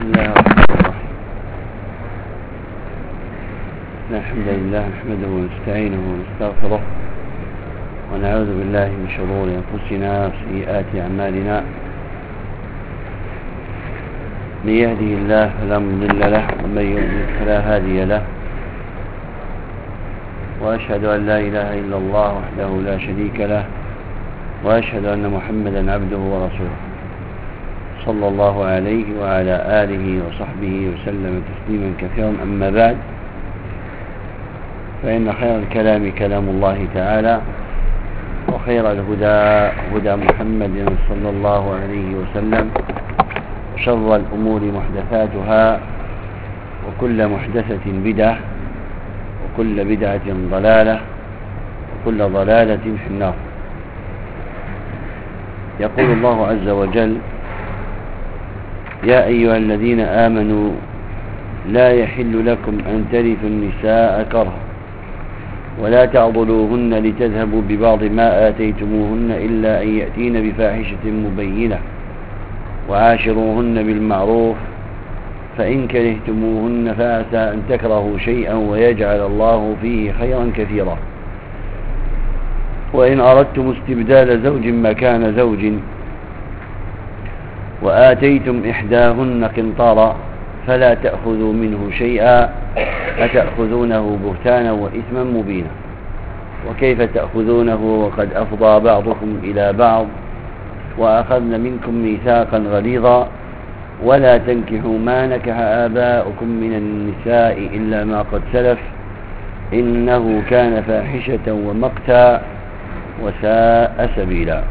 بسم الله الرحمن الرحيم. الحمد لله نحمده ونستعينه ونستغفره ونعوذ بالله من شرور أنفسنا وسيئات أعمالنا. من يهده الله فلا مضل له ومن يضلل فلا هادي له، وأشهد أن لا إله إلا الله وحده لا شريك له، وأشهد أن محمدا عبده ورسوله صلى الله عليه وعلى آله وصحبه وسلم تسليما كثيرا. أما بعد، فإن خير الكلام كلام الله تعالى، وخير الهدى هدى محمد صلى الله عليه وسلم، وشر الأمور محدثاتها، وكل محدثة بدعة، وكل بدعة ضلالة، وكل ضلالة في النار. يقول الله عز وجل: يا أيها الذين آمنوا لا يحل لكم أن ترثوا النساء كرها ولا تعضلوهن لتذهبوا ببعض ما آتيتموهن إلا أن يأتين بفاحشة مبينة وعاشروهن بالمعروف فإن كرهتموهن فعسى أن تكرهوا شيئا ويجعل الله فيه خيرا كثيرا، وإن أردتم استبدال زوج مكان زوج وآتيتم إحداهن قنطارا فلا تأخذوا منه شيئا أتأخذونه بهتانا وإثما مبينا، وكيف تأخذونه وقد أفضى بعضكم إلى بعض وأخذن منكم ميثاقا غليظا ولا تنكحوا ما نكح آباؤكم من النساء إلا ما قد سلف إنه كان فاحشة ومقتا وساء سبيلا.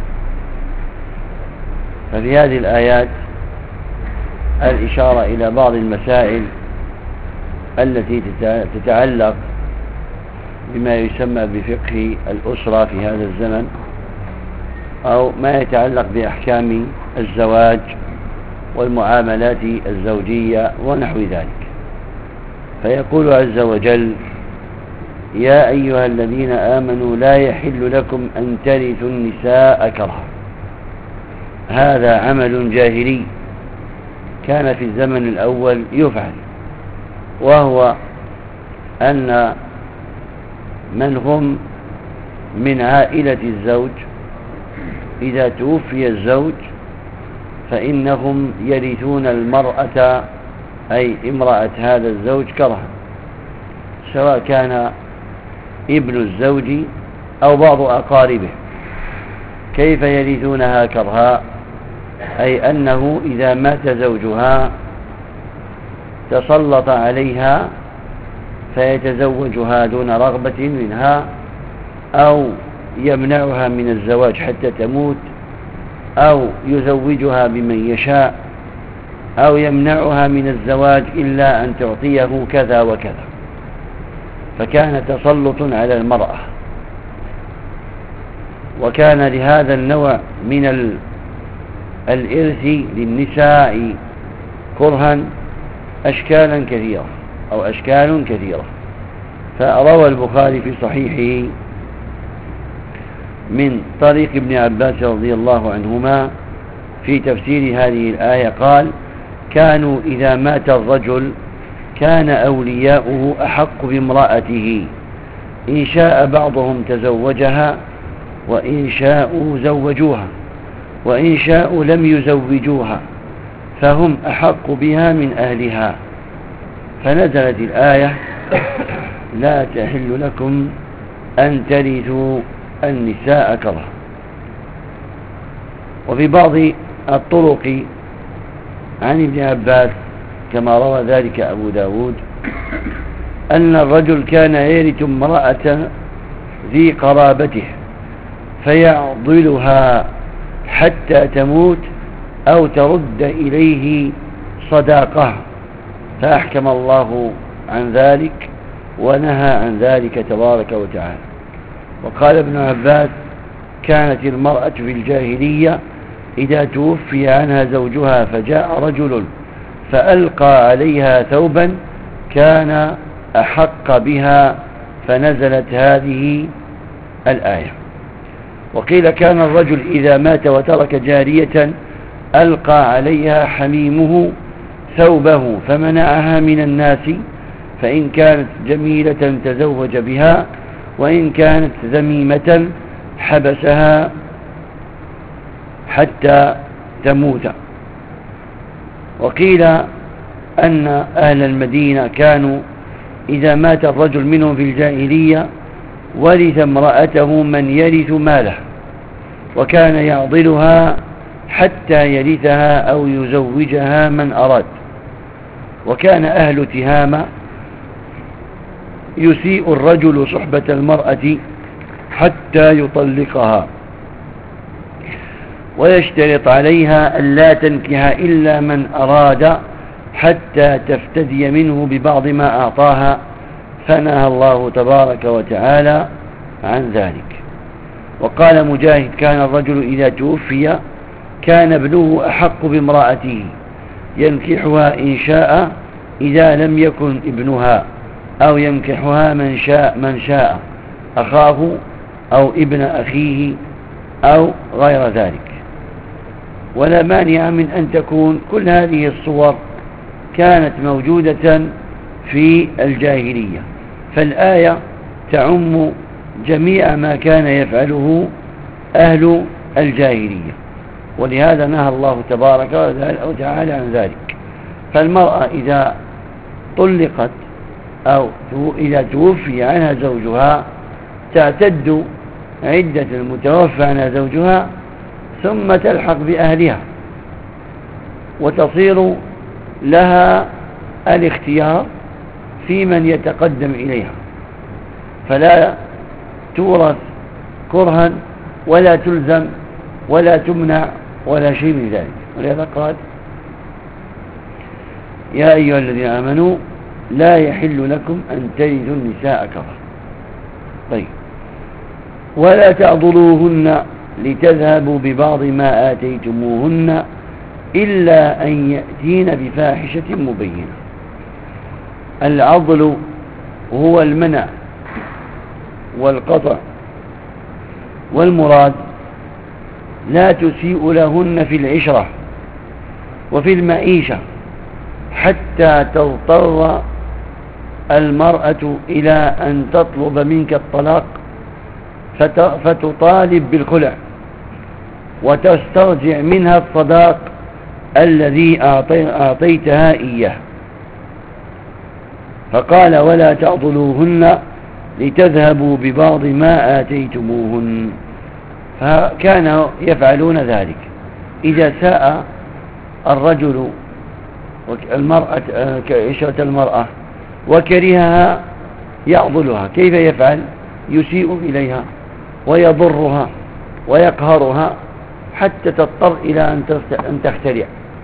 ففي هذه الآيات الإشارة إلى بعض المسائل التي تتعلق بما يسمى بفقه الأسرة في هذا الزمن، أو ما يتعلق بأحكام الزواج والمعاملات الزوجية ونحو ذلك. فيقول عز وجل: يا أيها الذين آمنوا لا يحل لكم أن ترثوا النساء كرها. هذا عمل جاهلي كان في الزمن الأول يفعل، وهو أن من هم من عائلة الزوج إذا توفي الزوج فإنهم يرثون المرأة، أي امرأة هذا الزوج، كرها، سواء كان ابن الزوج أو بعض أقاربه. كيف يرثونها كرها؟ أي أنه إذا مات زوجها تسلط عليها فيتزوجها دون رغبة منها، أو يمنعها من الزواج حتى تموت، أو يزوجها بمن يشاء، أو يمنعها من الزواج إلا أن تعطيه كذا وكذا. فكان تسلط على المرأة، وكان لهذا النوع من الإرث للنساء كرها أشكالا كثيرة أو أشكال كثيرة. فروى البخاري في صحيحه من طريق ابن عباس رضي الله عنهما في تفسير هذه الآية قال: كانوا إذا مات الرجل كان أولياؤه أحق بامرأته، إن شاء بعضهم تزوجها وإن شاءوا زوجوها وإن شاءوا لم يزوجوها، فهم أحق بها من أهلها. فنزلت الآية: لا تحل لكم أن ترثوا النساء كرها. وفي بعض الطرق عن ابن عباس كما روى ذلك أبو داود أن الرجل كان يرث امرأة ذي قرابته فيعضلها حتى تموت أو ترد إليه صداقها، فأحكم الله عن ذلك ونهى عن ذلك تبارك وتعالى. وقال ابن عباس: كانت المرأة في الجاهلية إذا توفي عنها زوجها فجاء رجل فألقى عليها ثوبا كان أحق بها، فنزلت هذه الآية. وقيل: كان الرجل إذا مات وترك جارية ألقى عليها حميمه ثوبه فمنعها من الناس، فإن كانت جميلة تزوج بها، وإن كانت ذميمة حبسها حتى تموت. وقيل أن أهل المدينة كانوا إذا مات الرجل منهم في الجاهلية ورث امرأته من يرث ماله، وكان يعضلها حتى يرثها أو يزوجها من أراد. وكان أهل تهامة يسيء الرجل صحبة المرأة حتى يطلقها، ويشترط عليها ألا تنكح إلا من أراد حتى تفتدي منه ببعض ما أعطاها، فنهى الله تبارك وتعالى عن ذلك. وقال مجاهد: كان الرجل إذا توفي كان ابنه أحق بامرأته، ينكحها إن شاء إذا لم يكن ابنها، أو ينكحها من شاء أخاه أو ابن أخيه أو غير ذلك. ولا مانع من أن تكون كل هذه الصور كانت موجودة في الجاهلية، فالآية تعم جميع ما كان يفعله أهل الجاهلية، ولهذا نهى الله تبارك وتعالى عن ذلك. فالمرأة إذا طلقت أو إذا توفي عنها زوجها تعتد عدة المتوفى عنها زوجها، ثم تلحق بأهلها وتصير لها الاختيار في من يتقدم إليها، فلا تورث كرها ولا تلزم ولا تمنع ولا شيء من ذلك. ولهذا قال: يا أيها الذين آمنوا لا يحل لكم أن ترثوا النساء كرها. طيب: ولا تعضلوهن لتذهبوا ببعض ما آتيتموهن إلا أن يأتين بفاحشة مبينة. العضل هو المنع والقطع، والمراد لا تسيء لهن في العشرة وفي المعيشة حتى تضطر المرأة إلى أن تطلب منك الطلاق فتطالب بالخلع وتسترجع منها الصداق الذي أعطيتها إياه. فقال: ولا تعضلوهن لتذهبوا ببعض ما آتيتموهن. فكانوا يفعلون ذلك إذا ساء الرجل المرأة كعشرة المرأة وكرهها يعضلها. كيف يفعل؟ يسيء إليها ويضرها ويقهرها حتى تضطر إلى أن تختلع.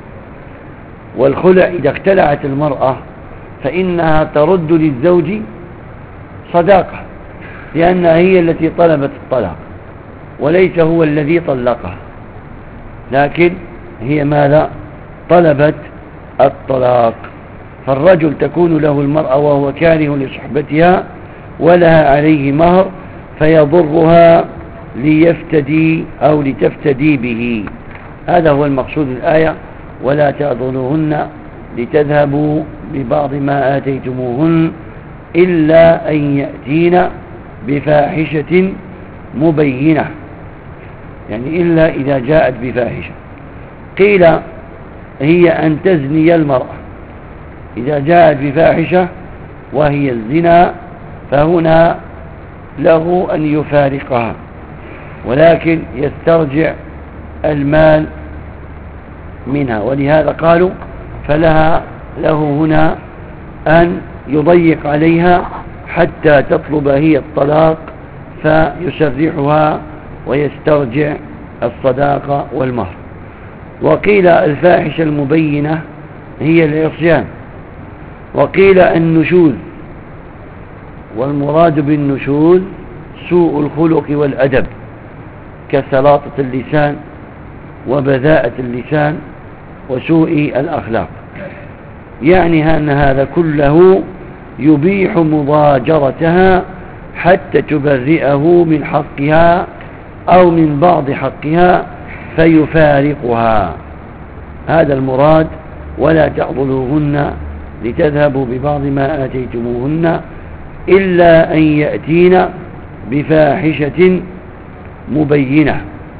والخلع إذا اختلعت المرأة فإنها ترد للزوج صداقة، لأنها هي التي طلبت الطلاق وليس هو الذي طلقها، لكن هي ماذا؟ طلبت الطلاق. فالرجل تكون له المرأة وهو كاره لصحبتها ولها عليه مهر فيضرها ليفتدي أو لتفتدي به. هذا هو المقصود الآية: ولا تعضلوهن لتذهبوا ببعض ما آتيتموهن إلا أن يأتين بفاحشة مبينة، يعني إلا إذا جاءت بفاحشة. قيل هي أن تزني المرأة. إذا جاءت بفاحشة وهي الزنا فهنا له أن يفارقها، ولكن يسترجع المال منها. ولهذا قالوا له هنا أن يضيق عليها حتى تطلب هي الطلاق فيسرحها ويسترجع الصداقة والمهر. وقيل الفاحشة المبينة هي العصيان، وقيل النشوذ، والمراد بالنشوذ سوء الخلق والأدب كسلاطة اللسان وبذاءة اللسان وسوء الأخلاق. يعني أن هذا كله يبيح مضاجرتها حتى تبرئه من حقها أو من بعض حقها فيفارقها. هذا المراد ولا تعضلوهن لتذهبوا ببعض ما آتيتموهن إلا أن يأتين بفاحشة مبينة،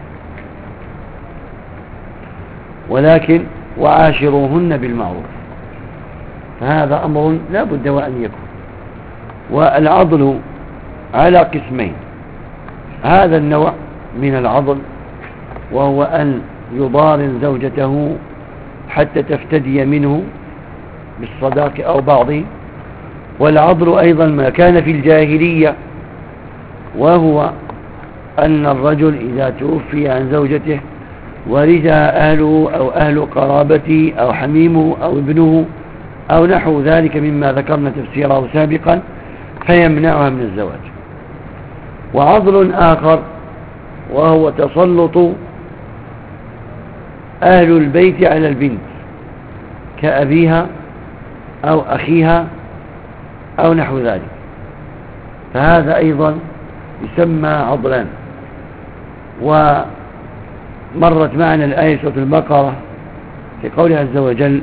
ولكن وعاشروهن بالمعروف. فهذا أمر لا بد وأن يكون. والعضل على قسمين: هذا النوع من العضل وهو أن يضارن زوجته حتى تفتدي منه بالصداق أو بعضه، والعضل أيضا ما كان في الجاهلية، وهو أن الرجل إذا توفي عن زوجته ورثها أهله أو أهل قرابته أو حميمه أو ابنه أو نحو ذلك مما ذكرنا تفسيره سابقا، فيمنعها من الزواج. وعضل آخر وهو تسلط أهل البيت على البنت كأبيها أو أخيها أو نحو ذلك، فهذا أيضا يسمى عضلان. ومرت معنا الآية سورة البقرة في قوله عز وجل: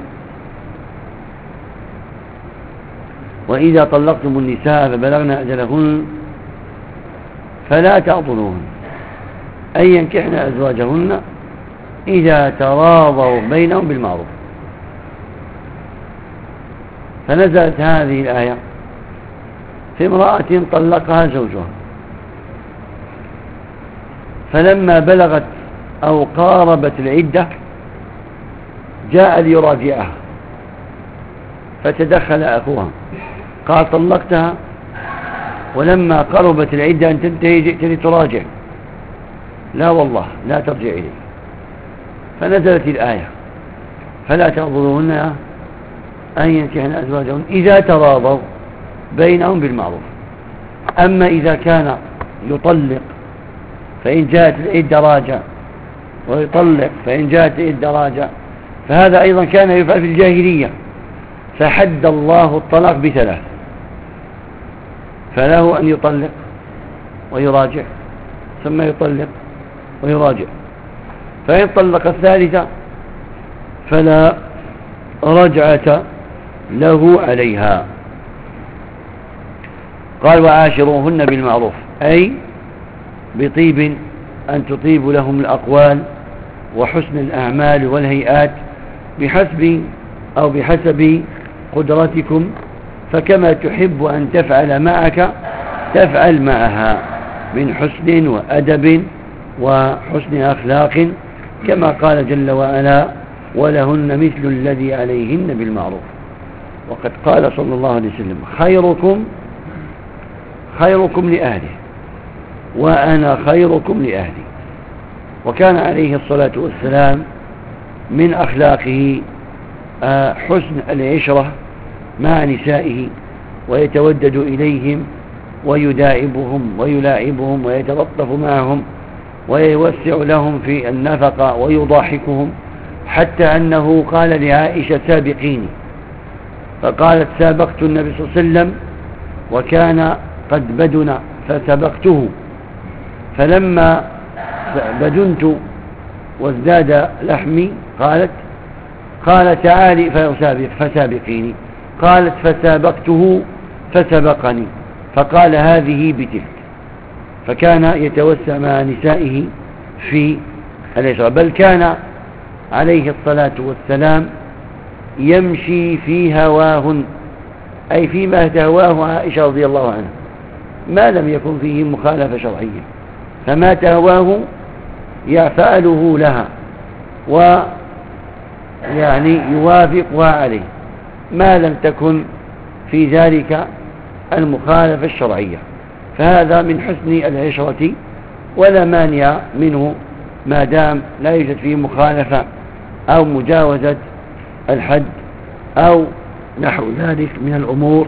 وإذا طلقتم النساء فبلغن أجلهن فلا تعضلوهن أن ينكحن أزواجهن إذا تراضوا بينهم بالمعروف. فنزلت هذه الآية في امرأة طلقها زوجها، فلما بلغت أو قاربت العدة جاء ليراجعها، فتدخل أخوها قال: طلقتها ولما قربت العدة أن تنتهي جئت لتراجع. لا والله لا ترجع إليه. فنزلت الآية: فلا تعضلوهن أن ينكحن أزواجهن إذا تراضوا بينهم بالمعروف. أما إذا كان يطلق فإن جاءت العدة راجع، ويطلق فإن جاءت العدة راجع، فهذا أيضا كان يفعل في الجاهلية، فحد الله الطلاق ب3: فله أن يطلق ويراجع ثم يطلق ويراجع، فإن طلق الثالثة فلا رجعة له عليها. قال: وعاشروهن بالمعروف، أي بطيب، أن تطيب لهم الأقوال وحسن الأعمال والهيئات بحسب قدرتكم، فكما تحب أن تفعل معك تفعل معها من حسن وأدب وحسن أخلاق، كما قال جل وعلا: ولهن مثل الذي عليهن بالمعروف. وقد قال صلى الله عليه وسلم: خيركم لأهله وأنا خيركم لأهلي. وكان عليه الصلاة والسلام من أخلاقه حسن العشرة مع نسائه، ويتودد إليهم ويداعبهم ويلاعبهم ويتلطف معهم ويوسع لهم في النفقة ويضاحكهم، حتى أنه قال لعائشة: سابقيني. فقالت: سابقت النبي صلى الله عليه وسلم وكان قد بدن فسبقته، فلما بدنت وازداد لحمي قال تعالي فسابقيني. قالت: فسابقته فسبقني، فقال: هذه بتلك. فكان يتوسع مع نسائه في العشرة، بل كان عليه الصلاة والسلام يمشي في هواهن، أي فيما تهواه عائشة رضي الله عنها، ما لم يكن فيه مخالفة شرعية، فما تهواه يفعله لها ويعني يوافقها عليه، ما لم تكن في ذلك المخالفة الشرعية. فهذا من حسن العشرة، ولا مانع منه ما دام لا يوجد فيه مخالفة أو مجاوزة الحد أو نحو ذلك من الأمور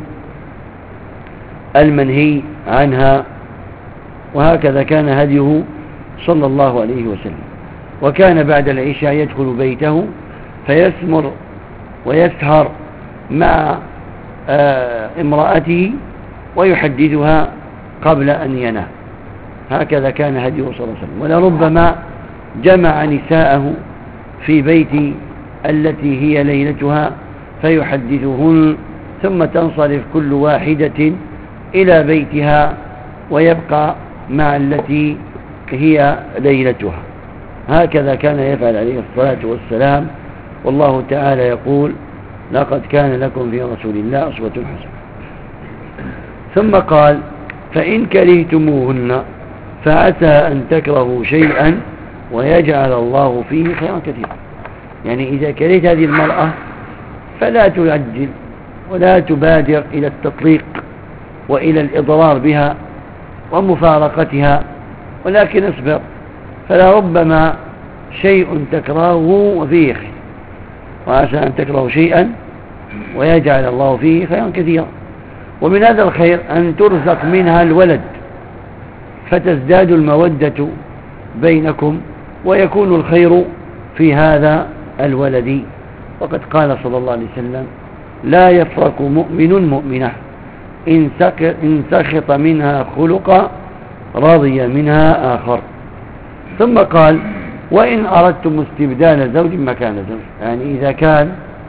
المنهي عنها. وهكذا كان هديه صلى الله عليه وسلم. وكان بعد العشاء يدخل بيته فيسمر ويسهر مع امرأته ويحدثها قبل أن ينام. هكذا كان هديه صلى الله عليه وسلم. ولربما جمع نساءه في بيت التي هي ليلتها فيحدثهن، ثم تنصرف كل واحدة إلى بيتها ويبقى مع التي هي ليلتها. هكذا كان يفعل عليه الصلاة والسلام. والله تعالى يقول: لقد كان لكم في رسول الله أسوة حسنة. ثم قال: فإن كرهتموهن فعسى أن تكرهوا شيئا ويجعل الله فيه خيرا كثيرا. يعني إذا كرهت هذه المرأة فلا تعجل ولا تبادر إلى التطليق وإلى الإضرار بها ومفارقتها، ولكن اصبر، فلربما شيء تكرهه وفيه خير، وعسى أن تكرهوا شيئا ويجعل الله فيه خيرا كثيرا. ومن هذا الخير أن ترزق منها الولد فتزداد المودة بينكم ويكون الخير في هذا الولد. وقد قال صلى الله عليه وسلم: لا يفرق مؤمن مؤمنة إن سخط منها خلقا رضي منها آخر. ثم قال: وإن أردتم استبدال زوج مكان زوج، يعني إذا كان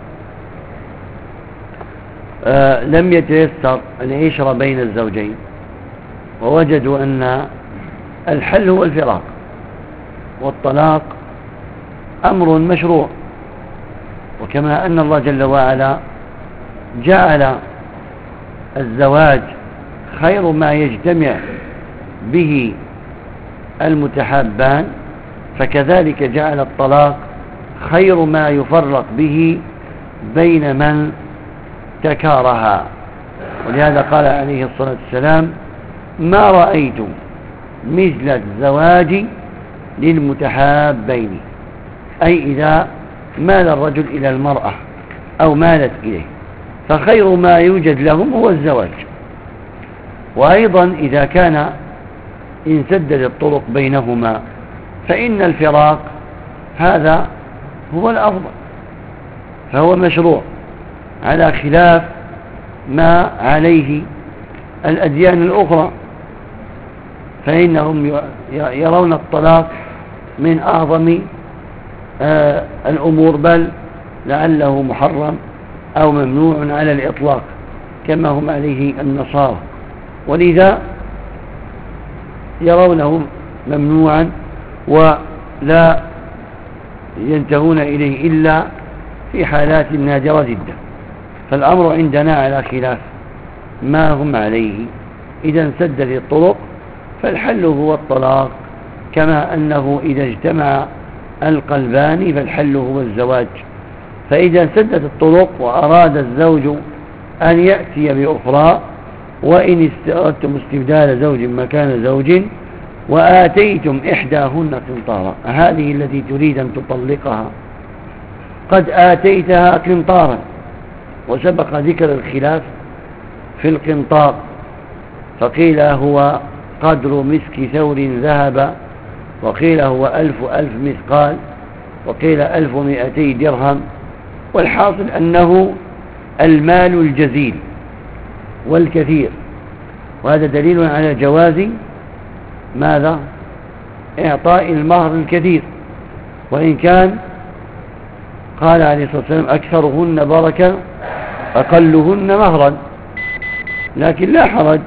لم يتيسر العشرة بين الزوجين ووجدوا أن الحل هو الفراق، والطلاق أمر مشروع، وكما أن الله جل وعلا جعل الزواج خير ما يجتمع به المتحابان، فكذلك جعل الطلاق خير ما يفرق به بين من تكارها. ولهذا قال عليه الصلاة والسلام: ما رأيت مثل الزواج للمتحابين، أي إذا مال الرجل إلى المرأة أو مالت إليه فخير ما يوجد لهم هو الزواج. وأيضا إذا كان انسدت الطرق بينهما فإن الفراق هذا هو الأفضل، فهو مشروع على خلاف ما عليه الأديان الأخرى، فإنهم يرون الطلاق من أعظم الأمور، بل لعله محرم أو ممنوع على الإطلاق كما هم عليه النصارى، ولذا يرونه ممنوعا ولا ينتهون إليه إلا في حالات نادرة جدا. فالأمر عندنا على خلاف ما هم عليه. إذا انسدت الطرق فالحل هو الطلاق، كما أنه إذا اجتمع القلبان فالحل هو الزواج. فإذا انسدت الطرق وأراد الزوج أن يأتي بأخرى، وإن أردتم استبدال زوج مكان زوج وآتيتم إحداهن قنطارا، هذه التي تريد أن تطلقها قد آتيتها قنطارا، وسبق ذكر الخلاف في القنطار، فقيل هو قدر مسك ثور ذهب، وقيل هو 1000 مثقال، وقيل 1200 درهم. والحاصل أنه المال الجزيل والكثير، وهذا دليل على جواز ماذا؟ إعطاء المهر الكثير، وإن كان قال عليه الصلاة والسلام: أكثرهن بركة أقلهن مهرا، لكن لا حرج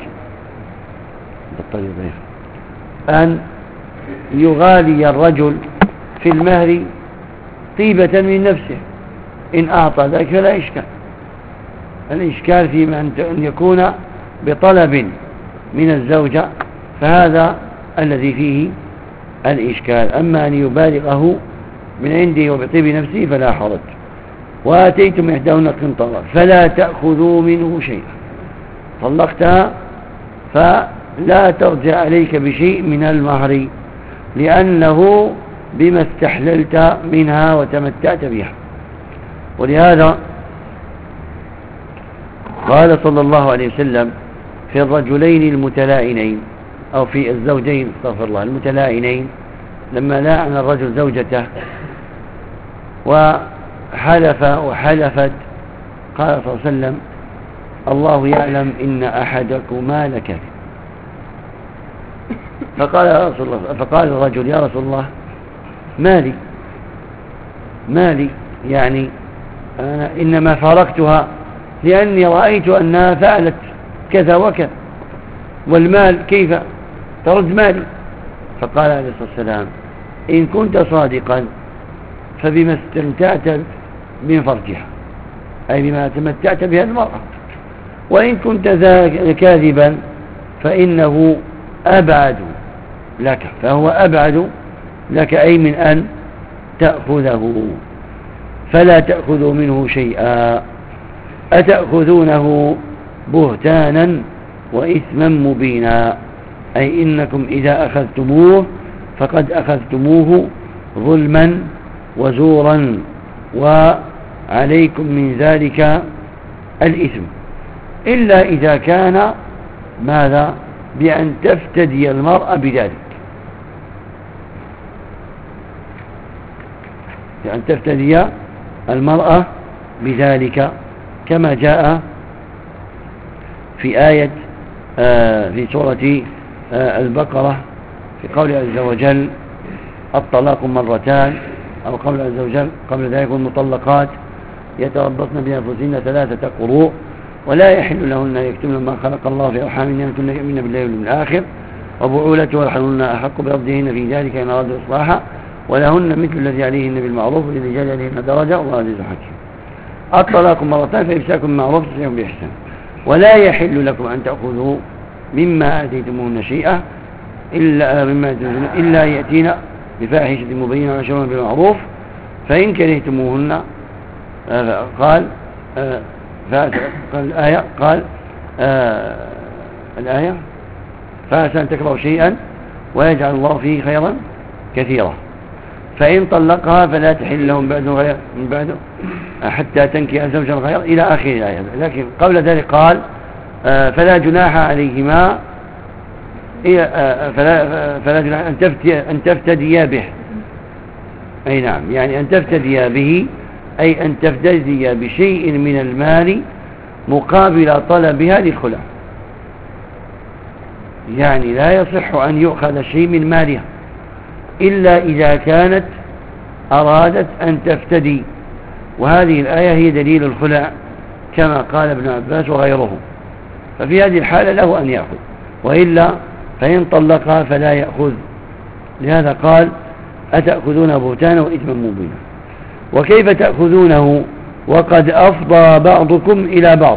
أن يغالي الرجل في المهر طيبة من نفسه، إن أعطى ذلك فلا إشكال. الإشكال في أن يكون بطلب من الزوجة، فهذا الذي فيه الإشكال. أما أن يبالغه من عنده وبطيب نفسه فلا حرج. وآتيتم إحداهن قنطارا فلا تأخذوا منه شيئا، طلقتها فلا ترجع عليك بشيء من المهر، لأنه بما استحللت منها وتمتعت بها. ولهذا قال صلى الله عليه وسلم في الرجلين المتلائنين، أو في الزوجين استغفر الله المتلائنين، لما لاعن الرجل زوجته وحلف وحلفت، قال صلى الله عليه وسلم: الله يعلم إن أحدكما لكاذب. فقال الرجل: يا رسول الله، مالي يعني أنا إنما فارقتها لأني رأيت أنها فعلت كذا وكذا، والمال كيف ترد مالي؟ فقال عليه الصلاة والسلام: إن كنت صادقا فبما استمتعت من فرجها، أي بما تمتعت بها المرأة، وإن كنت كاذبا فإنه أبعد لك، فهو أبعد لك، أي من أن تأخذه، فلا تأخذوا منه شيئا، أتأخذونه بهتانا وإثما مبينا، أي إنكم إذا أخذتموه فقد أخذتموه ظلما وزورا، وعليكم من ذلك الإثم، إلا إذا كان ماذا؟ بأن تفتدي المرأة بذلك، بأن تفتدي المرأة بذلك، كما جاء في آية في سورة البقرة في قول عز وجل: الطلاق مرتان، أو قول عز وجل قبل ذلك: المطلقات يتربصن بأنفسهن 3 قروء ولا يحل لهن يكتمن ما خلق الله في أرحامهن إن كن يؤمن بالله واليوم الآخر وبعولتهن وحلهن أحق بردهن في ذلك إن أرادوا إصلاحا ولهن مثل الذي عليهن بالمعروف وللرجال عليهن درجة والله عزيز حكيم. الطلاق مرتان فإمساك بمعروف وتسريح بإحسان. ولا يحل لكم أن تأخذوا مما آتيتموهن شيئا إلا يأتين بفاحشة مبينة ويشهرن بالمعروف فإن كرهتموهن قال الآية الآية فعسى أن تكرهوا شيئا ويجعل الله فيه خيرا كثيرا. فإن طلقها فلا تحل لهم من بعده حتى تنكح زوجا غيره إلى آخر الآية. لكن قبل ذلك قال فلا جناح عليهما فلا جناح أن تفتديا به، أي نعم، يعني أن تفتديا به، أي أن تفتديا بشيء من المال مقابل طلبها للخلع، يعني لا يصح أن يؤخذ شيء من مالها إلا إذا كانت أرادت أن تفتدي، وهذه الآية هي دليل الخلع كما قال ابن عباس وغيره، ففي هذه الحالة له أن يأخذ، وإلا فإن طلقها فلا يأخذ. لهذا قال أتأخذون بهتانا وإثما مبينا. وكيف تأخذونه وقد أفضى بعضكم إلى بعض،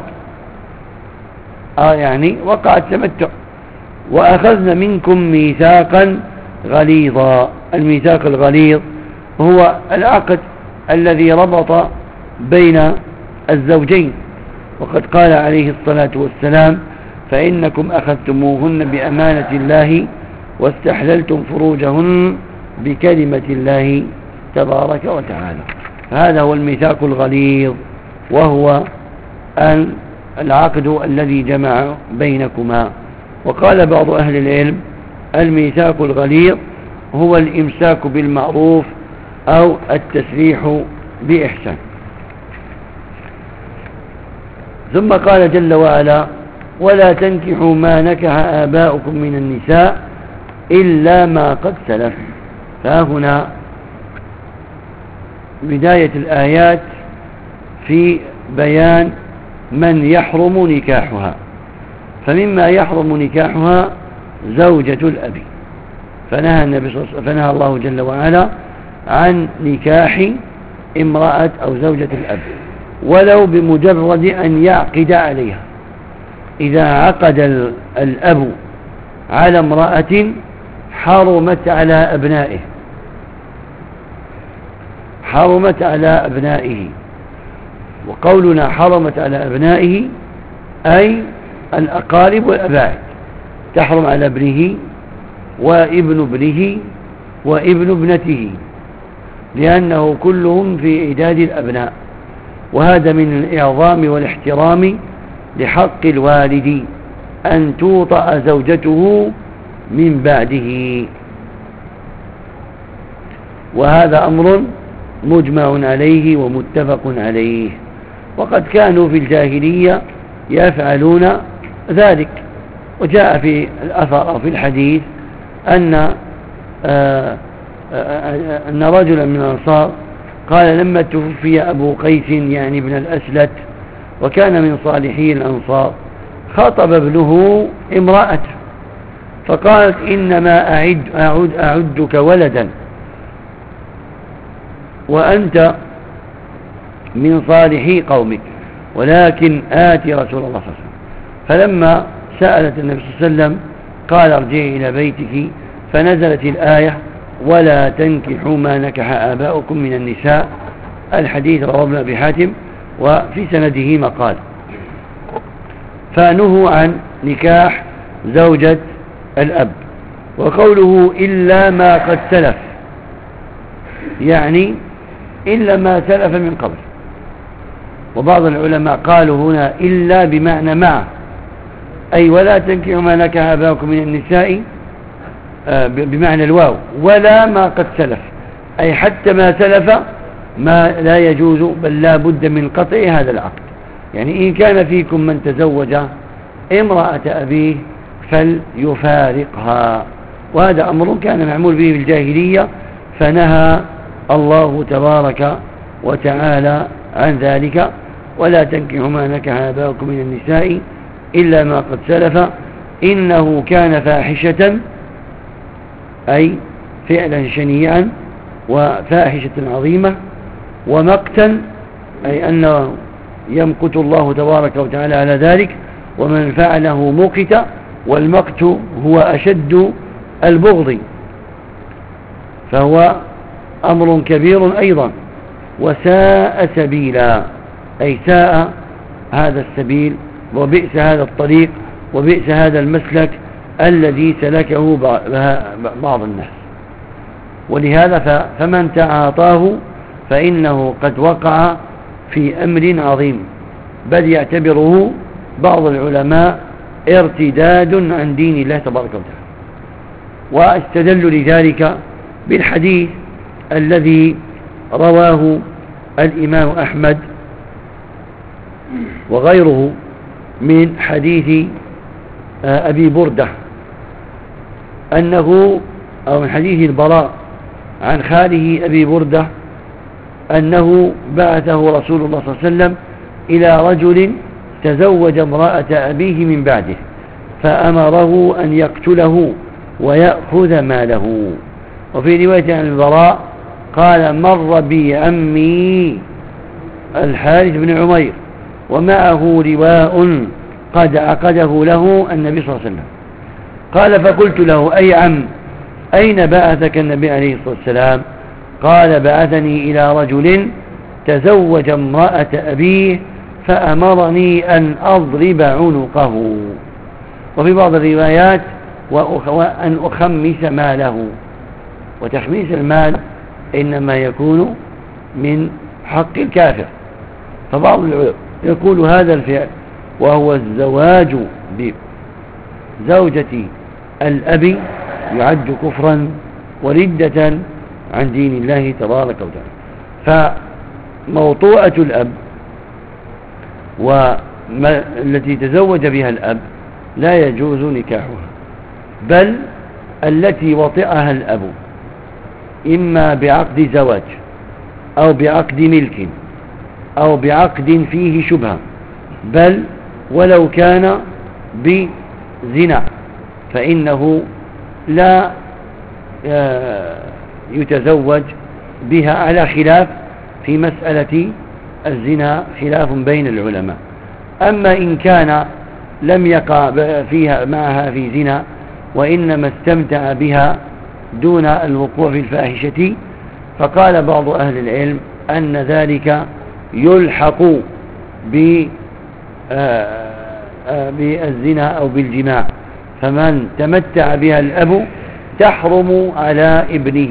يعني وقع التمتع، وأخذن منكم ميثاقا غليظا. الميثاق الغليظ هو العقد الذي ربط بين الزوجين، وقد قال عليه الصلاة والسلام فإنكم أخذتموهن بأمانة الله واستحللتم فروجهن بكلمة الله تبارك وتعالى. هذا هو الميثاق الغليظ، وهو العقد الذي جمع بينكما. وقال بعض أهل العلم الميثاق الغليظ هو الإمساك بالمعروف أو التسريح بإحسان. ثم قال جل وعلا ولا تنكحوا ما نكح آباؤكم من النساء إلا ما قد سلف. فهنا بداية الآيات في بيان من يحرم نكاحها، فمما يحرم نكاحها زوجة الأب، فنهى الله جل وعلا عن نكاح امرأة أو زوجة الأب ولو بمجرد أن يعقد عليها. إذا عقد الأب على امرأة حرمت على أبنائه، حرمت على أبنائه. وقولنا حرمت على أبنائه أي الأقارب والأباعد، تحرم على ابنه وابن ابنه وابن ابنته، لأنه كلهم في إعداد الأبناء، وهذا من الإعظام والاحترام لحق الوالد أن توطأ زوجته من بعده، وهذا أمر مجمع عليه ومتفق عليه. وقد كانوا في الجاهلية يفعلون ذلك، وجاء في الأثر أو في الحديث أن رجلا من الأنصار قال لما توفي أبو قيس يعني ابن الأسلت وكان من صالحي الأنصار خطب ابنه امرأته فقالت إنما أعدك ولدا وأنت من صالحي قومك ولكن آتي رسول الله صلى الله عليه وسلم. فلما سألت النبي صلى الله عليه وسلم قال ارجعي إلى بيتك فنزلت الآية ولا تنكحوا ما نكح آباؤكم من النساء. الحديث رواه ابن أبي حاتم وفي سنده مقال. فنهوا عن نكاح زوجة الأب. وقوله إلا ما قد سلف يعني إلا ما سلف من قبل. وبعض العلماء قالوا هنا إلا بمعنى مع أي ولا تنكحوا ما نكح آباؤكم من النساء بمعنى الواو ولا ما قد سلف أي حتى ما سلف ما لا يجوز بل لا بد من قطع هذا العقد. يعني إن كان فيكم من تزوج امرأة أبيه فليفارقها. وهذا أمر كان معمول به في الجاهلية فنهى الله تبارك وتعالى عن ذلك ولا تنكحوا ما نكح آباؤكم من النساء إلا ما قد سلف إنه كان فاحشة أي فعلا شنيعا وفاحشة عظيمة ومقتا أي أنه يمقت الله تبارك وتعالى على ذلك ومن فعله مقت والمقت هو أشد البغض فهو أمر كبير أيضا. وساء سبيلا أي ساء هذا السبيل وبئس هذا الطريق وبئس هذا المسلك الذي سلكه بعض الناس. ولهذا فمن تعاطاه فإنه قد وقع في أمر عظيم بل يعتبره بعض العلماء ارتداد عن دين الله تبارك وتعالى. واستدلوا لذلك بالحديث الذي رواه الإمام أحمد وغيره من حديث أبي بردة أنه أو من حديث البراء عن خاله أبي بردة أنه بعثه رسول الله صلى الله عليه وسلم إلى رجل تزوج امرأة أبيه من بعده فأمره أن يقتله ويأخذ ماله. وفي رواية عن البراء قال مر بي عمي الحارث بن عمير ومعه لواء قد عقده له النبي صلى الله عليه وسلم. قال فقلت له أي عم أين بعثك النبي عليه الصلاة والسلام؟ قال بعثني إلى رجل تزوج امرأة أبيه فأمرني أن أضرب عنقه. وفي بعض الروايات وأن أخمس ماله. وتخميس المال إنما يكون من حق الكافر. فبعض العلماء يقول هذا الفعل وهو الزواج بزوجة الأب يعد كفرا وردة عن دين الله تبارك وتعالى. فموطوءة الأب والتي تزوج بها الأب لا يجوز نكاحها بل التي وطئها الأب إما بعقد زواج أو بعقد ملك أو بعقد فيه شبهة بل ولو كان بزنا فإنه لا يتزوج بها على خلاف في مسألة الزنا خلاف بين العلماء. أما إن كان لم يقع فيها معها في زنا وإنما استمتع بها دون الوقوع في الفاحشة فقال بعض أهل العلم أن ذلك يلحق بالزنا أو بالجماع. فمن تمتع بها الأب تحرم على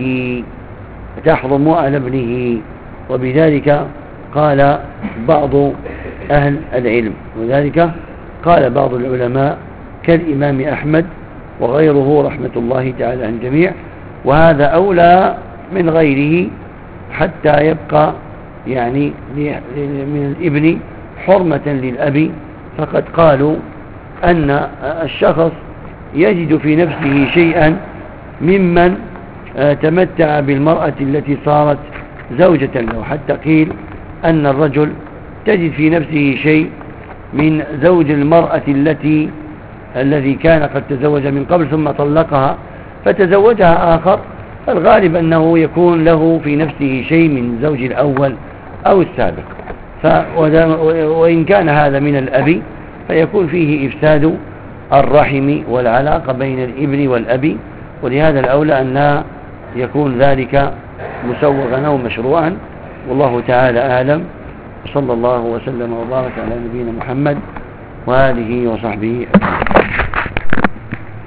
ابنه وبذلك قال بعض أهل العلم. وذلك قال بعض العلماء كالإمام أحمد وغيره رحمة الله تعالى عن الجميع وهذا أولى من غيره حتى يبقى يعني من الابن حرمة للأب. فقد قالوا أن الشخص يجد في نفسه شيئا ممن تمتع بالمرأة التي صارت زوجة له، حتى قيل أن الرجل تجد في نفسه شيء من زوج المرأة الذي كان قد تزوج من قبل ثم طلقها فتزوجها آخر، الغالب أنه يكون له في نفسه شيء من زوج الأول أو السابق، وإن كان هذا من الأب فيكون فيه إفساد الرحم والعلاقة بين الابن والأب، ولهذا الأولى أن لا يكون ذلك مسوغا أو مشروعا، والله تعالى أعلم. صلى الله وسلم وبارك على نبينا محمد وآله وصحبه أجمعين.